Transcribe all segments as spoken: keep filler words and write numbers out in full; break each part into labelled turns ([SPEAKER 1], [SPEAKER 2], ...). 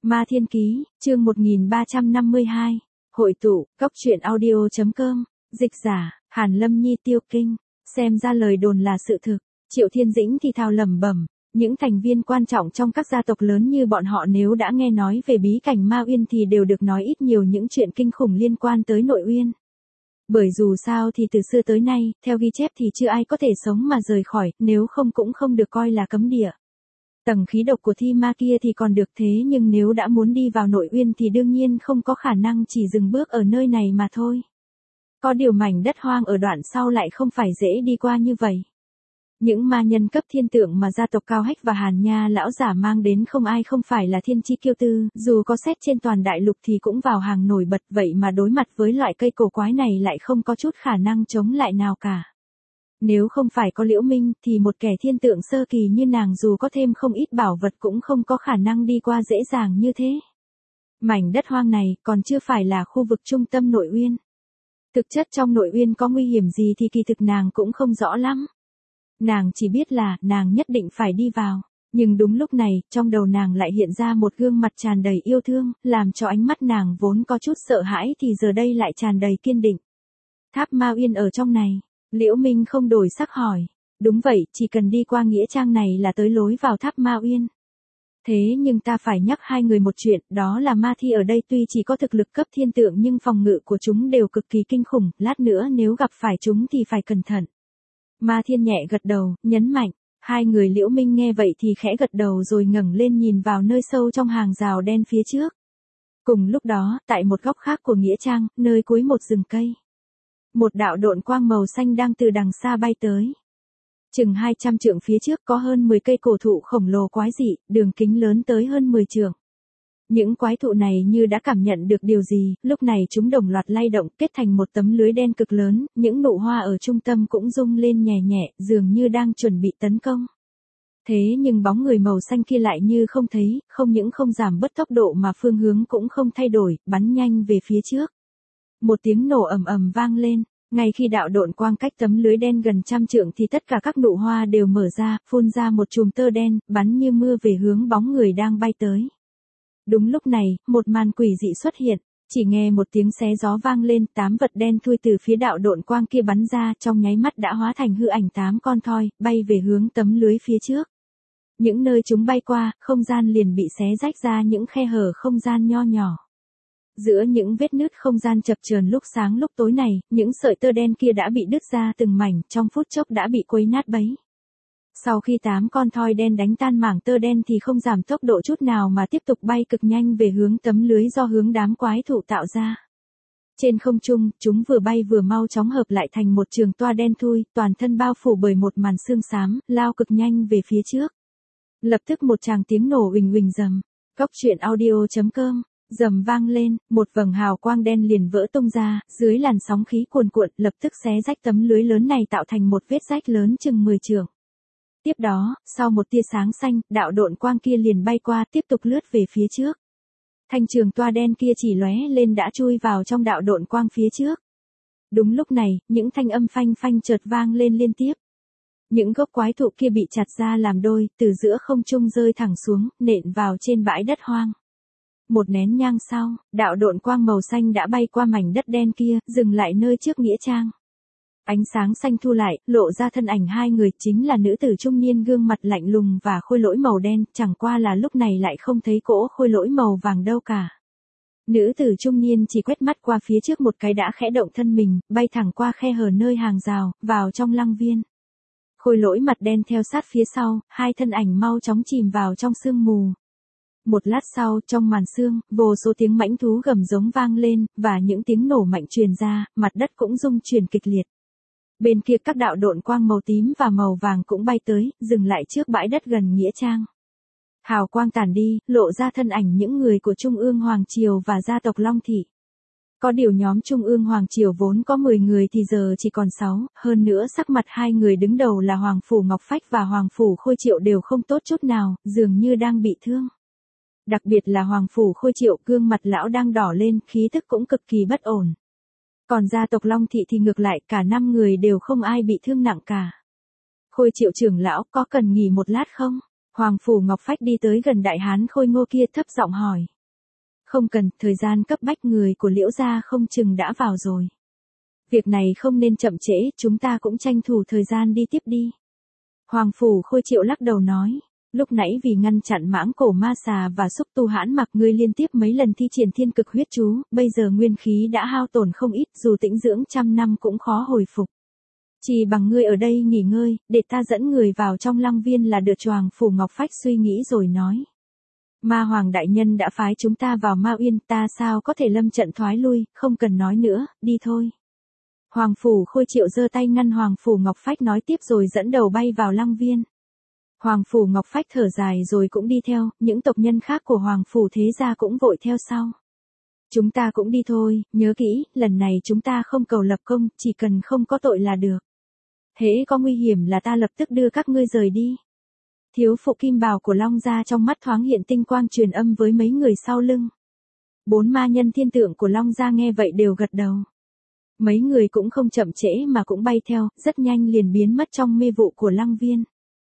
[SPEAKER 1] Ma Thiên Ký, chương một nghìn ba trăm năm mươi hai. Hội tụ, cốc truyện audio chấm com, dịch giả, Hàn Lâm Nhi Tiêu Kinh, xem ra lời đồn là sự thực. Triệu Thiên Dĩnh thì thào lẩm bẩm, những thành viên quan trọng trong các gia tộc lớn như bọn họ nếu đã nghe nói về bí cảnh Ma Uyên thì đều được nói ít nhiều những chuyện kinh khủng liên quan tới Nội Uyên. Bởi dù sao thì từ xưa tới nay, theo ghi chép thì chưa ai có thể sống mà rời khỏi, nếu không cũng không được coi là cấm địa. Tầng khí độc của thi ma kia thì còn được thế nhưng nếu đã muốn đi vào Nội Uyên thì đương nhiên không có khả năng chỉ dừng bước ở nơi này mà thôi. Có điều mảnh đất hoang ở đoạn sau lại không phải dễ đi qua như vậy. Những ma nhân cấp thiên tượng mà gia tộc Cao Hách và Hàn Nha lão giả mang đến không ai không phải là thiên chi kiêu tư, dù có xét trên toàn đại lục thì cũng vào hàng nổi bật, vậy mà đối mặt với loại cây cổ quái này lại không có chút khả năng chống lại nào cả. Nếu không phải có Liễu Minh thì một kẻ thiên tượng sơ kỳ như nàng dù có thêm không ít bảo vật cũng không có khả năng đi qua dễ dàng như thế. Mảnh đất hoang này còn chưa phải là khu vực trung tâm Nội Uyên. Thực chất trong Nội Uyên có nguy hiểm gì thì kỳ thực nàng cũng không rõ lắm. Nàng chỉ biết là nàng nhất định phải đi vào, nhưng đúng lúc này, trong đầu nàng lại hiện ra một gương mặt tràn đầy yêu thương, làm cho ánh mắt nàng vốn có chút sợ hãi thì giờ đây lại tràn đầy kiên định. Tháp Ma Uyên ở trong này, Liễu Minh không đổi sắc hỏi. Đúng vậy, chỉ cần đi qua nghĩa trang này là tới lối vào tháp Ma Uyên. Thế nhưng ta phải nhắc hai người một chuyện, đó là ma thi ở đây tuy chỉ có thực lực cấp thiên tượng nhưng phòng ngự của chúng đều cực kỳ kinh khủng, lát nữa nếu gặp phải chúng thì phải cẩn thận. Ma Thiên nhẹ gật đầu, nhấn mạnh. Hai người Liễu Minh nghe vậy thì khẽ gật đầu rồi ngẩng lên nhìn vào nơi sâu trong hàng rào đen phía trước. Cùng lúc đó, tại một góc khác của nghĩa trang, nơi cuối một rừng cây, một đạo độn quang màu xanh đang từ đằng xa bay tới. Chừng hai trăm trượng phía trước có hơn mười cây cổ thụ khổng lồ quái dị, đường kính lớn tới hơn mười trượng. Những quái thụ này như đã cảm nhận được điều gì, lúc này chúng đồng loạt lay động kết thành một tấm lưới đen cực lớn, những nụ hoa ở trung tâm cũng rung lên nhẹ nhẹ, dường như đang chuẩn bị tấn công. Thế nhưng bóng người màu xanh kia lại như không thấy, không những không giảm bớt tốc độ mà phương hướng cũng không thay đổi, bắn nhanh về phía trước. Một tiếng nổ ầm ầm vang lên, ngay khi đạo độn quang cách tấm lưới đen gần trăm trượng thì tất cả các nụ hoa đều mở ra, phun ra một chùm tơ đen, bắn như mưa về hướng bóng người đang bay tới. Đúng lúc này, một màn quỷ dị xuất hiện, chỉ nghe một tiếng xé gió vang lên, tám vật đen thui từ phía đạo độn quang kia bắn ra, trong nháy mắt đã hóa thành hư ảnh tám con thoi, bay về hướng tấm lưới phía trước. Những nơi chúng bay qua, không gian liền bị xé rách ra những khe hở không gian nho nhỏ. Giữa những vết nứt không gian chập chờn lúc sáng lúc tối này, những sợi tơ đen kia đã bị đứt ra từng mảnh, trong phút chốc đã bị quấy nát bấy. Sau khi tám con thoi đen đánh tan mảng tơ đen thì không giảm tốc độ chút nào mà tiếp tục bay cực nhanh về hướng tấm lưới do hướng đám quái thụ tạo ra. Trên không trung, chúng vừa bay vừa mau chóng hợp lại thành một trường toa đen thui, toàn thân bao phủ bởi một màn sương xám, lao cực nhanh về phía trước. Lập tức một tràng tiếng nổ uỳnh uỳnh rầm, cốc truyện audio chấm com, rầm vang lên, một vầng hào quang đen liền vỡ tung ra, dưới làn sóng khí cuồn cuộn, lập tức xé rách tấm lưới lớn này tạo thành một vết rách lớn chừng mười trượng. Tiếp đó, sau một tia sáng xanh, đạo độn quang kia liền bay qua, tiếp tục lướt về phía trước. Thanh trường toa đen kia chỉ lóe lên đã chui vào trong đạo độn quang phía trước. Đúng lúc này, những thanh âm phanh phanh chợt vang lên liên tiếp. Những gốc quái thụ kia bị chặt ra làm đôi, từ giữa không trung rơi thẳng xuống, nện vào trên bãi đất hoang. Một nén nhang sau, đạo độn quang màu xanh đã bay qua mảnh đất đen kia, dừng lại nơi trước nghĩa trang. Ánh sáng xanh thu lại, lộ ra thân ảnh hai người, chính là nữ tử trung niên gương mặt lạnh lùng và khôi lỗi màu đen, chẳng qua là lúc này lại không thấy cỗ khôi lỗi màu vàng đâu cả. Nữ tử trung niên chỉ quét mắt qua phía trước một cái đã khẽ động thân mình, bay thẳng qua khe hở nơi hàng rào, vào trong lăng viên. Khôi lỗi mặt đen theo sát phía sau, hai thân ảnh mau chóng chìm vào trong sương mù. Một lát sau, trong màn sương, vô số tiếng mãnh thú gầm giống vang lên, và những tiếng nổ mạnh truyền ra, mặt đất cũng rung chuyển kịch liệt. Bên kia các đạo độn quang màu tím và màu vàng cũng bay tới, dừng lại trước bãi đất gần nghĩa trang. Hào quang tản đi, lộ ra thân ảnh những người của Trung ương Hoàng Triều và gia tộc Long Thị. Có điều nhóm Trung ương Hoàng Triều vốn có mười người thì giờ chỉ còn sáu, hơn nữa sắc mặt hai người đứng đầu là Hoàng Phủ Ngọc Phách và Hoàng Phủ Khôi Triệu đều không tốt chút nào, dường như đang bị thương. Đặc biệt là Hoàng Phủ Khôi Triệu, gương mặt lão đang đỏ lên, khí tức cũng cực kỳ bất ổn. Còn gia tộc Long Thị thì ngược lại, cả năm người đều không ai bị thương nặng cả. Khôi Triệu trưởng lão, có cần nghỉ một lát không? Hoàng Phủ Ngọc Phách đi tới gần đại hán khôi ngô kia thấp giọng hỏi. Không cần, thời gian cấp bách người của Liễu gia không chừng đã vào rồi. Việc này không nên chậm trễ, chúng ta cũng tranh thủ thời gian đi tiếp đi. Hoàng Phủ Khôi Triệu lắc đầu nói, lúc nãy vì ngăn chặn mãng cổ ma xà và xúc tu hãn mặc ngươi liên tiếp mấy lần thi triển thiên cực huyết chú, bây giờ nguyên khí đã hao tổn không ít, dù tĩnh dưỡng trăm năm cũng khó hồi phục. Chỉ bằng ngươi ở đây nghỉ ngơi, để ta dẫn người vào trong lăng viên là được. Hoàng Phủ Ngọc Phách suy nghĩ rồi nói. Ma Hoàng đại nhân đã phái chúng ta vào Ma Uyên, ta sao có thể lâm trận thoái lui, không cần nói nữa, đi thôi. Hoàng Phủ Khôi Triệu giơ tay ngăn Hoàng Phủ Ngọc Phách nói tiếp rồi dẫn đầu bay vào lăng viên. Hoàng Phủ Ngọc Phách thở dài rồi cũng đi theo, những tộc nhân khác của Hoàng Phủ thế gia cũng vội theo sau. Chúng ta cũng đi thôi, nhớ kỹ, lần này chúng ta không cầu lập công, chỉ cần không có tội là được. Hễ có nguy hiểm là ta lập tức đưa các ngươi rời đi. Thiếu phụ kim bào của Long gia trong mắt thoáng hiện tinh quang truyền âm với mấy người sau lưng. Bốn ma nhân thiên tượng của Long gia nghe vậy đều gật đầu. Mấy người cũng không chậm trễ mà cũng bay theo, rất nhanh liền biến mất trong mê vụ của lăng viên.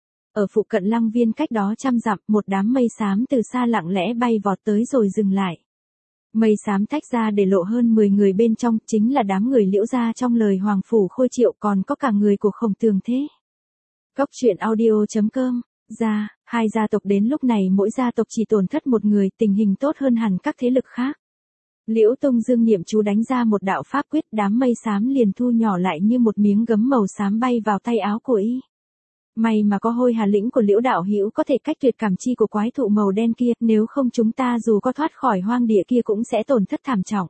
[SPEAKER 1] Ở phụ cận lăng viên cách đó trăm dặm, một đám mây xám từ xa lặng lẽ bay vọt tới rồi dừng lại. Mây xám tách ra để lộ hơn mười người bên trong, chính là đám người Liễu gia trong lời Hoàng Phủ Khôi Triệu, còn có cả người của Khổng Tường Thế. Cốc truyện audio chấm com. Gia, hai gia tộc đến lúc này mỗi gia tộc chỉ tổn thất một người, tình hình tốt hơn hẳn các thế lực khác. Liễu Tông Dương niệm chú đánh ra một đạo pháp quyết, đám mây xám liền thu nhỏ lại như một miếng gấm màu xám bay vào tay áo của y. May mà có Hôi Hà Lĩnh của Liễu đạo hữu có thể cách tuyệt cảm chi của quái thụ màu đen kia, nếu không chúng ta dù có thoát khỏi hoang địa kia cũng sẽ tổn thất thảm trọng.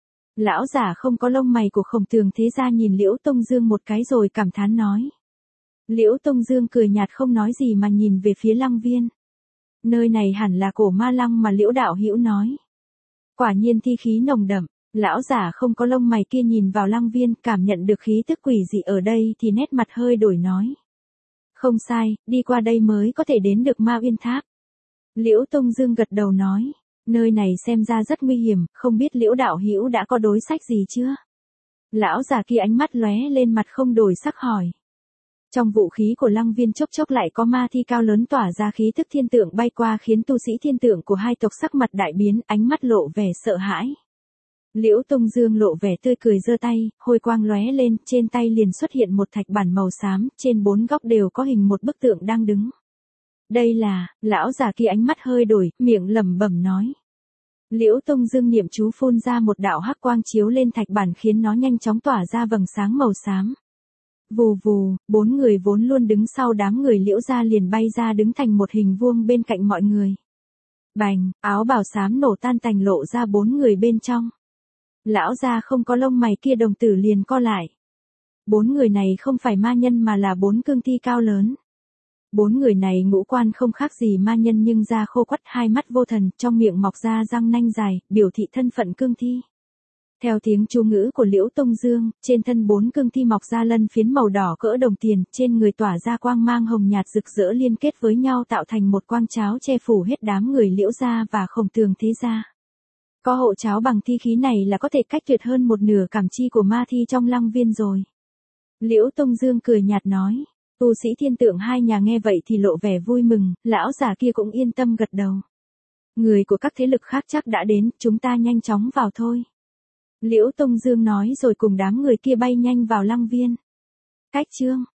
[SPEAKER 1] Lão giả không có lông mày của Khổng Tường Thế gia nhìn Liễu Tông Dương một cái rồi cảm thán nói. Liễu Tông Dương cười nhạt không nói gì mà nhìn về phía lăng viên. Nơi này hẳn là cổ ma lăng mà Liễu đạo hữu nói. Quả nhiên thi khí nồng đậm, lão giả không có lông mày kia nhìn vào lăng viên, cảm nhận được khí tức quỷ dị ở đây thì nét mặt hơi đổi nói. Không sai, đi qua đây mới có thể đến được Ma Uyên Tháp. Liễu Tông Dương gật đầu nói, nơi này xem ra rất nguy hiểm, không biết Liễu đạo hữu đã có đối sách gì chưa? Lão già kia ánh mắt lóe lên mặt không đổi sắc hỏi. Trong vũ khí của lăng viên chốc chốc lại có ma thi cao lớn tỏa ra khí thức thiên tượng bay qua khiến tu sĩ thiên tượng của hai tộc sắc mặt đại biến, ánh mắt lộ vẻ sợ hãi. Liễu Tông Dương lộ vẻ tươi cười giơ tay, hôi quang lóe lên, trên tay liền xuất hiện một thạch bản màu xám, trên bốn góc đều có hình một bức tượng đang đứng. Đây là, lão già kia ánh mắt hơi đổi, miệng lẩm bẩm nói. Liễu Tông Dương niệm chú phun ra một đạo hắc quang chiếu lên thạch bản khiến nó nhanh chóng tỏa ra vầng sáng màu xám. Vù vù, bốn người vốn luôn đứng sau đám người Liễu gia liền bay ra đứng thành một hình vuông bên cạnh mọi người. Bành, áo bào xám nổ tan tành lộ ra bốn người bên trong. Lão gia không có lông mày kia đồng tử liền co lại. Bốn người này không phải ma nhân mà là bốn cương thi cao lớn. Bốn người này ngũ quan không khác gì ma nhân nhưng da khô quắt, hai mắt vô thần, trong miệng mọc ra răng nanh dài, biểu thị thân phận cương thi. Theo tiếng chú ngữ của Liễu Tông Dương, trên thân bốn cương thi mọc ra lân phiến màu đỏ cỡ đồng tiền, trên người tỏa ra quang mang hồng nhạt rực rỡ liên kết với nhau tạo thành một quang cháo che phủ hết đám người Liễu gia và Khổng Tường Thế gia. Có hộ cháo bằng thi khí này là có thể cách tuyệt hơn một nửa cảm chi của ma thi trong lăng viên rồi. Liễu Tông Dương cười nhạt nói. Tu sĩ thiên tượng hai nhà nghe vậy thì lộ vẻ vui mừng, lão già kia cũng yên tâm gật đầu. Người của các thế lực khác chắc đã đến, chúng ta nhanh chóng vào thôi. Liễu Tông Dương nói rồi cùng đám người kia bay nhanh vào lăng viên. Cách chương